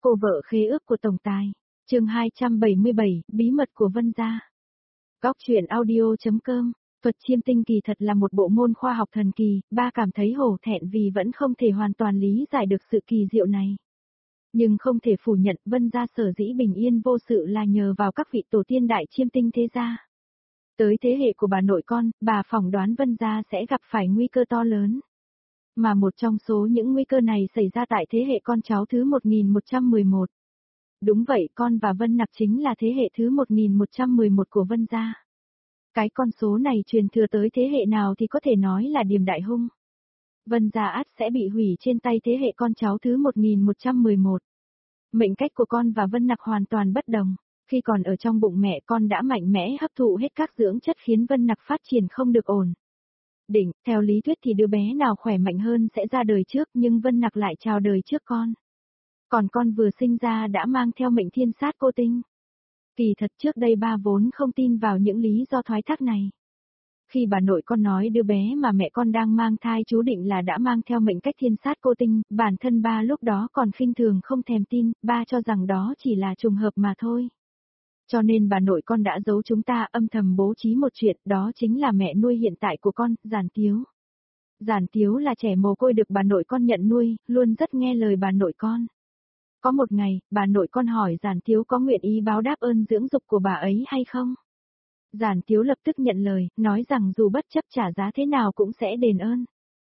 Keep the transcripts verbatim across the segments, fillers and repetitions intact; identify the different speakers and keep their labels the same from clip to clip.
Speaker 1: Cô vợ khế ước của tổng tài. Chương hai trăm bảy mươi bảy, bí mật của Vân gia. Góc truyện audio chấm com. Thuật chiêm tinh kỳ thật là một bộ môn khoa học thần kỳ, ba cảm thấy hổ thẹn vì vẫn không thể hoàn toàn lý giải được sự kỳ diệu này. Nhưng không thể phủ nhận Vân gia sở dĩ bình yên vô sự là nhờ vào các vị tổ tiên đại chiêm tinh thế gia. Tới thế hệ của bà nội con, bà phỏng đoán Vân gia sẽ gặp phải nguy cơ to lớn. Mà một trong số những nguy cơ này xảy ra tại thế hệ con cháu thứ một nghìn một trăm mười một. Đúng vậy, con và Vân Nặc chính là thế hệ thứ một nghìn một trăm mười một của Vân gia. Cái con số này truyền thừa tới thế hệ nào thì có thể nói là điềm đại hung. Vân gia ắt sẽ bị hủy trên tay thế hệ con cháu thứ một nghìn một trăm mười một. Mệnh cách của con và Vân Nặc hoàn toàn bất đồng. Khi còn ở trong bụng mẹ con đã mạnh mẽ hấp thụ hết các dưỡng chất khiến Vân Nặc phát triển không được ổn định. Theo lý thuyết thì đứa bé nào khỏe mạnh hơn sẽ ra đời trước, nhưng Vân Nặc lại chào đời trước con. Còn con vừa sinh ra đã mang theo mệnh thiên sát cô tinh. Kỳ thật trước đây ba vốn không tin vào những lý do thoái thác này. Khi bà nội con nói đứa bé mà mẹ con đang mang thai chú định là đã mang theo mệnh cách thiên sát cô tinh, bản thân ba lúc đó còn khinh thường không thèm tin, ba cho rằng đó chỉ là trùng hợp mà thôi. Cho nên bà nội con đã giấu chúng ta âm thầm bố trí một chuyện, đó chính là mẹ nuôi hiện tại của con, Giản Tiếu. Giản Tiếu là trẻ mồ côi được bà nội con nhận nuôi, luôn rất nghe lời bà nội con. Có một ngày, bà nội con hỏi Giản Tiếu có nguyện ý báo đáp ơn dưỡng dục của bà ấy hay không? Giản Tiếu lập tức nhận lời, nói rằng dù bất chấp trả giá thế nào cũng sẽ đền ơn.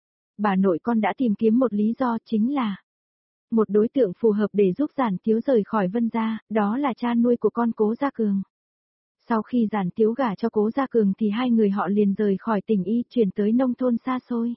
Speaker 1: Bà nội con đã tìm kiếm một lý do, chính là một đối tượng phù hợp để giúp Giản Tiếu rời khỏi Vân gia, đó là cha nuôi của con Cố Gia Cường. Sau khi Giản Tiếu gả cho Cố Gia Cường thì hai người họ liền rời khỏi tỉnh Y, chuyển tới nông thôn xa xôi.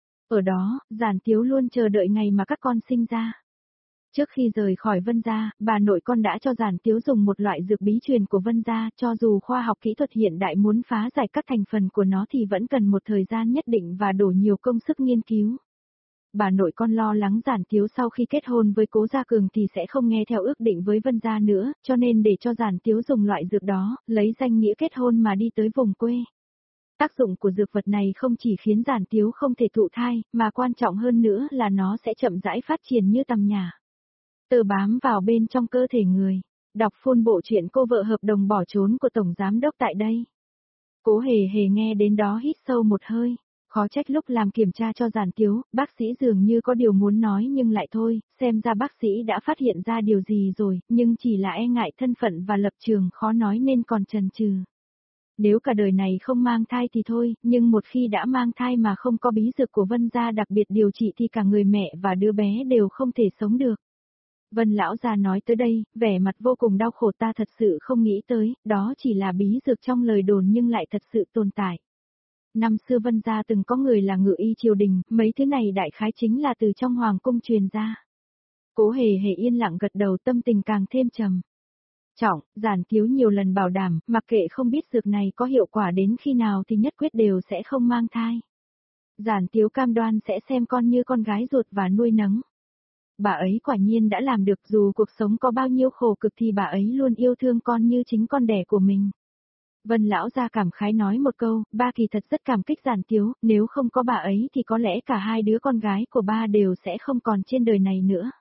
Speaker 1: Ở đó, Giản Tiếu luôn chờ đợi ngày mà các con sinh ra. Trước khi rời khỏi Vân gia, bà nội con đã cho Giản Tiếu dùng một loại dược bí truyền của Vân gia, cho dù khoa học kỹ thuật hiện đại muốn phá giải các thành phần của nó thì vẫn cần một thời gian nhất định và đổ nhiều công sức nghiên cứu. Bà nội con lo lắng Giản Tiếu sau khi kết hôn với Cố Gia Cường thì sẽ không nghe theo ước định với Vân gia nữa, cho nên để cho Giản Tiếu dùng loại dược đó, lấy danh nghĩa kết hôn mà đi tới vùng quê. Tác dụng của dược vật này không chỉ khiến Giản Tiếu không thể thụ thai, mà quan trọng hơn nữa là nó sẽ chậm rãi phát triển như tằm nhả. Tơ bám vào bên trong cơ thể người. Đọc full bộ truyện Cô vợ hợp đồng bỏ trốn của Tổng Giám đốc tại đây. Cố hề hề nghe đến đó hít sâu một hơi. Khó trách lúc làm kiểm tra cho Giản Tiếu, bác sĩ dường như có điều muốn nói nhưng lại thôi, xem ra bác sĩ đã phát hiện ra điều gì rồi, nhưng chỉ là e ngại thân phận và lập trường khó nói nên còn chần chừ. Nếu cả đời này không mang thai thì thôi, nhưng một khi đã mang thai mà không có bí dược của Vân gia đặc biệt điều trị thì cả người mẹ và đứa bé đều không thể sống được. Vân lão già nói tới đây, vẻ mặt vô cùng đau khổ, ta thật sự không nghĩ tới, đó chỉ là bí dược trong lời đồn nhưng lại thật sự tồn tại. Năm xưa Vân gia từng có người là ngự y triều đình, mấy thứ này đại khái chính là từ trong hoàng cung truyền ra. Cố hề hề yên lặng gật đầu, tâm tình càng thêm trầm trọng. Giản Tiếu nhiều lần bảo đảm, mặc kệ không biết dược này có hiệu quả đến khi nào thì nhất quyết đều sẽ không mang thai. Giản Tiếu cam đoan sẽ xem con như con gái ruột và nuôi nấng. Bà ấy quả nhiên đã làm được, dù cuộc sống có bao nhiêu khổ cực thì bà ấy luôn yêu thương con như chính con đẻ của mình. Vân lão gia cảm khái nói một câu, ba kỳ thật rất cảm kích Giản Tiếu, nếu không có bà ấy thì có lẽ cả hai đứa con gái của ba đều sẽ không còn trên đời này nữa.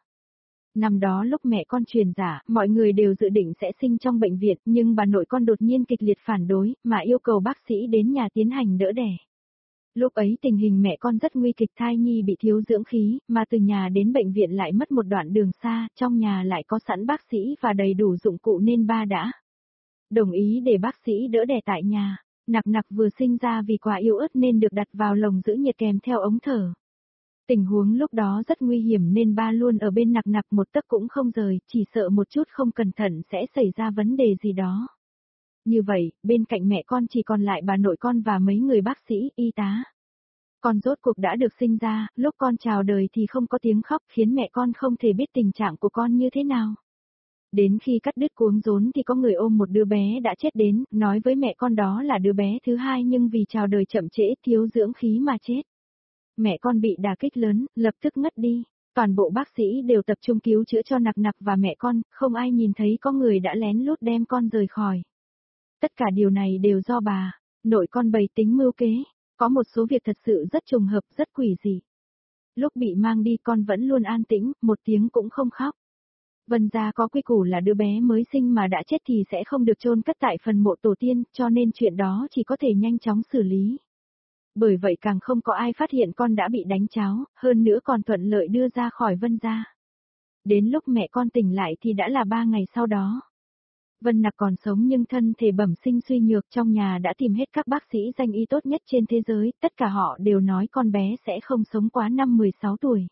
Speaker 1: Năm đó lúc mẹ con truyền giả, mọi người đều dự định sẽ sinh trong bệnh viện, nhưng bà nội con đột nhiên kịch liệt phản đối, mà yêu cầu bác sĩ đến nhà tiến hành đỡ đẻ. Lúc ấy tình hình mẹ con rất nguy kịch, thai nhi bị thiếu dưỡng khí, mà từ nhà đến bệnh viện lại mất một đoạn đường xa, trong nhà lại có sẵn bác sĩ và đầy đủ dụng cụ nên ba đã đồng ý để bác sĩ đỡ đẻ tại nhà. Nặc Nặc vừa sinh ra vì quá yếu ớt nên được đặt vào lồng giữ nhiệt kèm theo ống thở. Tình huống lúc đó rất nguy hiểm nên ba luôn ở bên Nặc Nặc một tấc cũng không rời, chỉ sợ một chút không cẩn thận sẽ xảy ra vấn đề gì đó. Như vậy, bên cạnh mẹ con chỉ còn lại bà nội con và mấy người bác sĩ, y tá. Con rốt cuộc đã được sinh ra, lúc con chào đời thì không có tiếng khóc, khiến mẹ con không thể biết tình trạng của con như thế nào. Đến khi cắt đứt cuống rốn thì có người ôm một đứa bé đã chết đến, nói với mẹ con đó là đứa bé thứ hai nhưng vì chào đời chậm trễ thiếu dưỡng khí mà chết. Mẹ con bị đả kích lớn, lập tức ngất đi. Toàn bộ bác sĩ đều tập trung cứu chữa cho Nặc Nặc và mẹ con, không ai nhìn thấy có người đã lén lút đem con rời khỏi. Tất cả điều này đều do bà nội con bày tính mưu kế. Có một số việc thật sự rất trùng hợp, rất quỷ dị. Lúc bị mang đi con vẫn luôn an tĩnh, một tiếng cũng không khóc. Vân gia có quy củ là đứa bé mới sinh mà đã chết thì sẽ không được chôn cất tại phần mộ tổ tiên, cho nên chuyện đó chỉ có thể nhanh chóng xử lý. Bởi vậy càng không có ai phát hiện con đã bị đánh cháo, hơn nữa còn thuận lợi đưa ra khỏi Vân gia. Đến lúc mẹ con tỉnh lại thì đã là ba ngày sau đó. Vân Nặc còn sống nhưng thân thể bẩm sinh suy nhược, trong nhà đã tìm hết các bác sĩ danh y tốt nhất trên thế giới, tất cả họ đều nói con bé sẽ không sống quá năm mười sáu tuổi.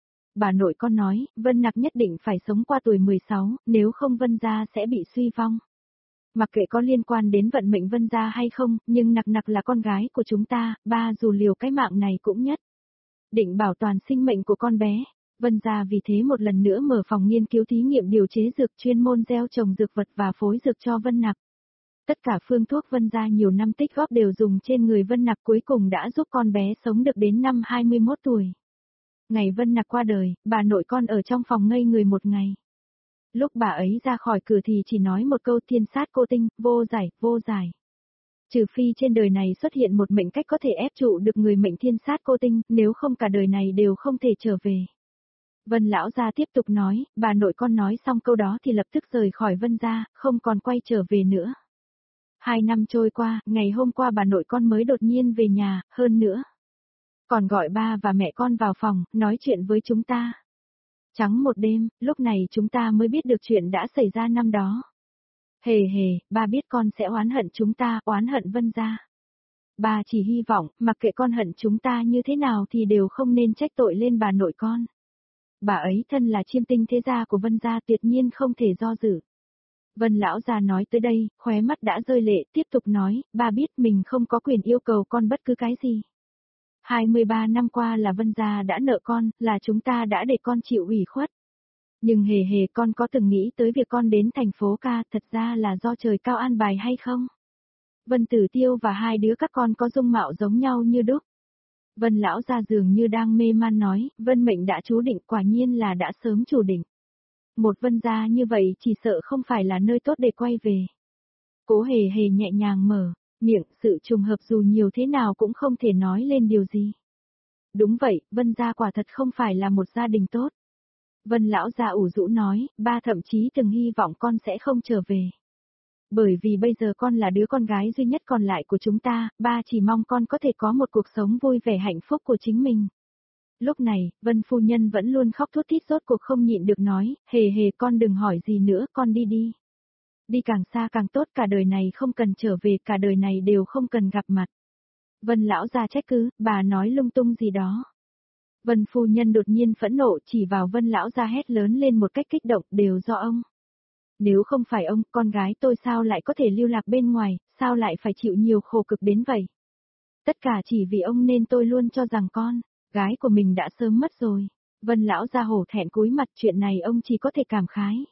Speaker 1: Bà nội con nói, Vân Nặc nhất định phải sống qua tuổi mười sáu, nếu không Vân gia sẽ bị suy vong. Mặc kệ có liên quan đến vận mệnh Vân gia hay không, nhưng Nặc Nặc là con gái của chúng ta, ba dù liều cái mạng này cũng nhất định bảo toàn sinh mệnh của con bé. Vân gia vì thế một lần nữa mở phòng nghiên cứu thí nghiệm điều chế dược, chuyên môn gieo trồng dược vật và phối dược cho Vân Nặc. Tất cả phương thuốc Vân gia nhiều năm tích góp đều dùng trên người Vân Nặc, cuối cùng đã giúp con bé sống được đến năm hai mươi mốt tuổi. Ngày Vân Nặc qua đời, bà nội con ở trong phòng ngây người một ngày. Lúc bà ấy ra khỏi cửa thì chỉ nói một câu thiên sát cô tinh, vô giải, vô giải. Trừ phi trên đời này xuất hiện một mệnh cách có thể ép trụ được người mệnh thiên sát cô tinh, nếu không cả đời này đều không thể trở về. Vân lão gia tiếp tục nói, bà nội con nói xong câu đó thì lập tức rời khỏi Vân gia, không còn quay trở về nữa. Hai năm trôi qua, ngày hôm qua bà nội con mới đột nhiên về nhà, hơn nữa còn gọi ba và mẹ con vào phòng, nói chuyện với chúng ta. Trắng một đêm, lúc này chúng ta mới biết được chuyện đã xảy ra năm đó. Hề hề, ba biết con sẽ oán hận chúng ta, oán hận Vân gia. Ba chỉ hy vọng, mặc kệ con hận chúng ta như thế nào thì đều không nên trách tội lên bà nội con. Bà ấy thân là chiêm tinh thế gia của Vân gia, tuyệt nhiên không thể do dự. Vân lão gia nói tới đây, khóe mắt đã rơi lệ, tiếp tục nói, ba biết mình không có quyền yêu cầu con bất cứ cái gì. hai mươi ba năm qua là Vân gia đã nợ con, là chúng ta đã để con chịu ủy khuất. Nhưng hề hề con có từng nghĩ tới việc con đến thành phố ca thật ra là do trời cao an bài hay không? Vân Tử Tiêu và hai đứa các con có dung mạo giống nhau như đúc. Vân lão gia dường như đang mê man nói, Vân mệnh đã chú định, quả nhiên là đã sớm chủ định. Một Vân gia như vậy chỉ sợ không phải là nơi tốt để quay về. Cố hề hề nhẹ nhàng mở miệng, sự trùng hợp dù nhiều thế nào cũng không thể nói lên điều gì. Đúng vậy, Vân gia quả thật không phải là một gia đình tốt. Vân lão gia ủ rũ nói, ba thậm chí từng hy vọng con sẽ không trở về. Bởi vì bây giờ con là đứa con gái duy nhất còn lại của chúng ta, ba chỉ mong con có thể có một cuộc sống vui vẻ hạnh phúc của chính mình. Lúc này, Vân phu nhân vẫn luôn khóc thút thít, rốt cuộc không nhịn được nói, hề hề con đừng hỏi gì nữa, con đi đi. Đi càng xa càng tốt, cả đời này không cần trở về, cả đời này đều không cần gặp mặt. Vân lão gia trách cứ, bà nói lung tung gì đó. Vân phu nhân đột nhiên phẫn nộ, chỉ vào Vân lão gia hét lớn lên một cách kích động, đều do ông. Nếu không phải ông, con gái tôi sao lại có thể lưu lạc bên ngoài, sao lại phải chịu nhiều khổ cực đến vậy? Tất cả chỉ vì ông nên tôi luôn cho rằng con gái của mình đã sớm mất rồi. Vân lão gia hổ thẹn cúi mặt, chuyện này ông chỉ có thể cảm khái.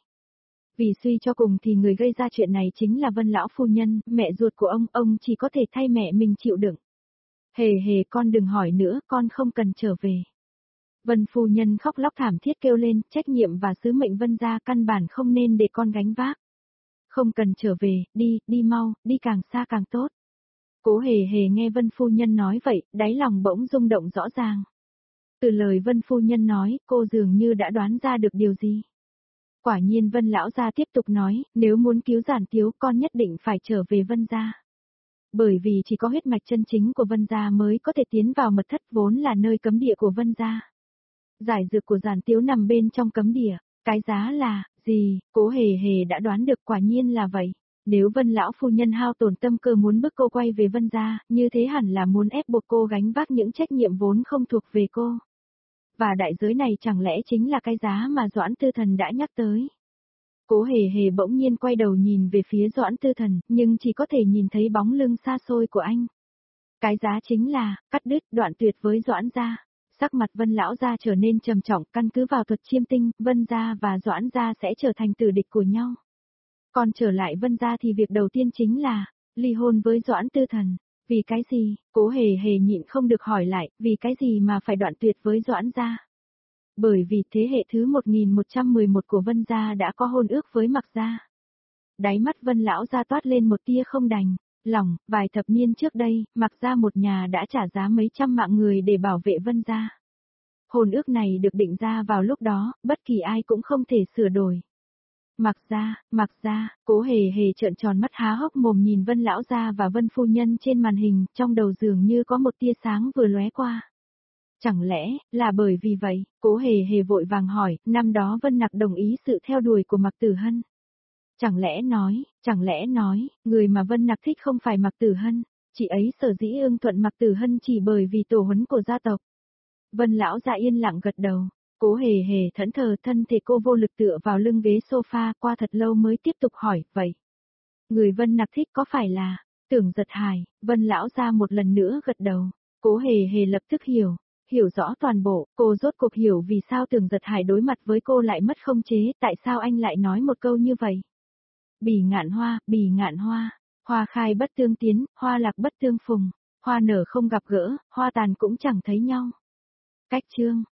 Speaker 1: Vì suy cho cùng thì người gây ra chuyện này chính là Vân lão phu nhân, mẹ ruột của ông, ông chỉ có thể thay mẹ mình chịu đựng. Hề hề con đừng hỏi nữa, con không cần trở về. Vân phu nhân khóc lóc thảm thiết kêu lên, trách nhiệm và sứ mệnh Vân gia căn bản không nên để con gánh vác. Không cần trở về, đi, đi mau, đi càng xa càng tốt. Cố hề hề nghe Vân phu nhân nói vậy, đáy lòng bỗng rung động rõ ràng. Từ lời Vân phu nhân nói, cô dường như đã đoán ra được điều gì. Quả nhiên Vân lão gia tiếp tục nói, nếu muốn cứu Giản Tiếu con nhất định phải trở về Vân gia. Bởi vì chỉ có huyết mạch chân chính của Vân gia mới có thể tiến vào mật thất vốn là nơi cấm địa của Vân gia. Giải dược của Giản Tiếu nằm bên trong cấm địa, cái giá là, gì, Cố hề hề đã đoán được, quả nhiên là vậy. Nếu Vân lão phu nhân hao tổn tâm cơ muốn bức cô quay về Vân gia, như thế hẳn là muốn ép buộc cô gánh vác những trách nhiệm vốn không thuộc về cô. Và đại giới này chẳng lẽ chính là cái giá mà Doãn Tư Thần đã nhắc tới. Cố hề hề bỗng nhiên quay đầu nhìn về phía Doãn Tư Thần, nhưng chỉ có thể nhìn thấy bóng lưng xa xôi của anh. Cái giá chính là, cắt đứt, đoạn tuyệt với Doãn gia. Sắc mặt Vân lão gia trở nên trầm trọng, căn cứ vào thuật chiêm tinh, Vân gia và Doãn gia sẽ trở thành tử địch của nhau. Còn trở lại Vân gia thì việc đầu tiên chính là ly hôn với Doãn Tư Thần. Vì cái gì? Cố hề hề nhịn không được hỏi lại, vì cái gì mà phải đoạn tuyệt với Doãn gia? Bởi vì thế hệ thứ một nghìn một trăm mười một của Vân gia đã có hôn ước với Mạc gia. Đáy mắt Vân lão gia toát lên một tia không đành lòng, vài thập niên trước đây, Mạc gia một nhà đã trả giá mấy trăm mạng người để bảo vệ Vân gia. Hôn ước này được định ra vào lúc đó, bất kỳ ai cũng không thể sửa đổi. Mặc gia, mặc gia, Cố Hề Hề trợn tròn mắt há hốc mồm nhìn Vân lão gia và Vân phu nhân trên màn hình, trong đầu dường như có một tia sáng vừa lóe qua. Chẳng lẽ, là bởi vì vậy, Cố Hề Hề vội vàng hỏi, năm đó Vân Nặc đồng ý sự theo đuổi của Mạc Tử Hân. Chẳng lẽ nói, chẳng lẽ nói, người mà Vân Nặc thích không phải Mạc Tử Hân, chị ấy sở dĩ ưng thuận Mạc Tử Hân chỉ bởi vì tổ huấn của gia tộc. Vân lão gia yên lặng gật đầu. Cố Hề Hề thẫn thờ, thân thể cô vô lực tựa vào lưng ghế sofa, qua thật lâu mới tiếp tục hỏi, vậy. Người Vân Nặc thích có phải là, Tưởng Giật Hải? Vân lão gia một lần nữa gật đầu. Cố Hề Hề lập tức hiểu, hiểu rõ toàn bộ, cô rốt cuộc hiểu vì sao Tưởng Giật Hải đối mặt với cô lại mất không chế, tại sao anh lại nói một câu như vậy. Bỉ ngạn hoa, bỉ ngạn hoa, hoa khai bất tương tiến, hoa lạc bất tương phùng, hoa nở không gặp gỡ, hoa tàn cũng chẳng thấy nhau. Cách chương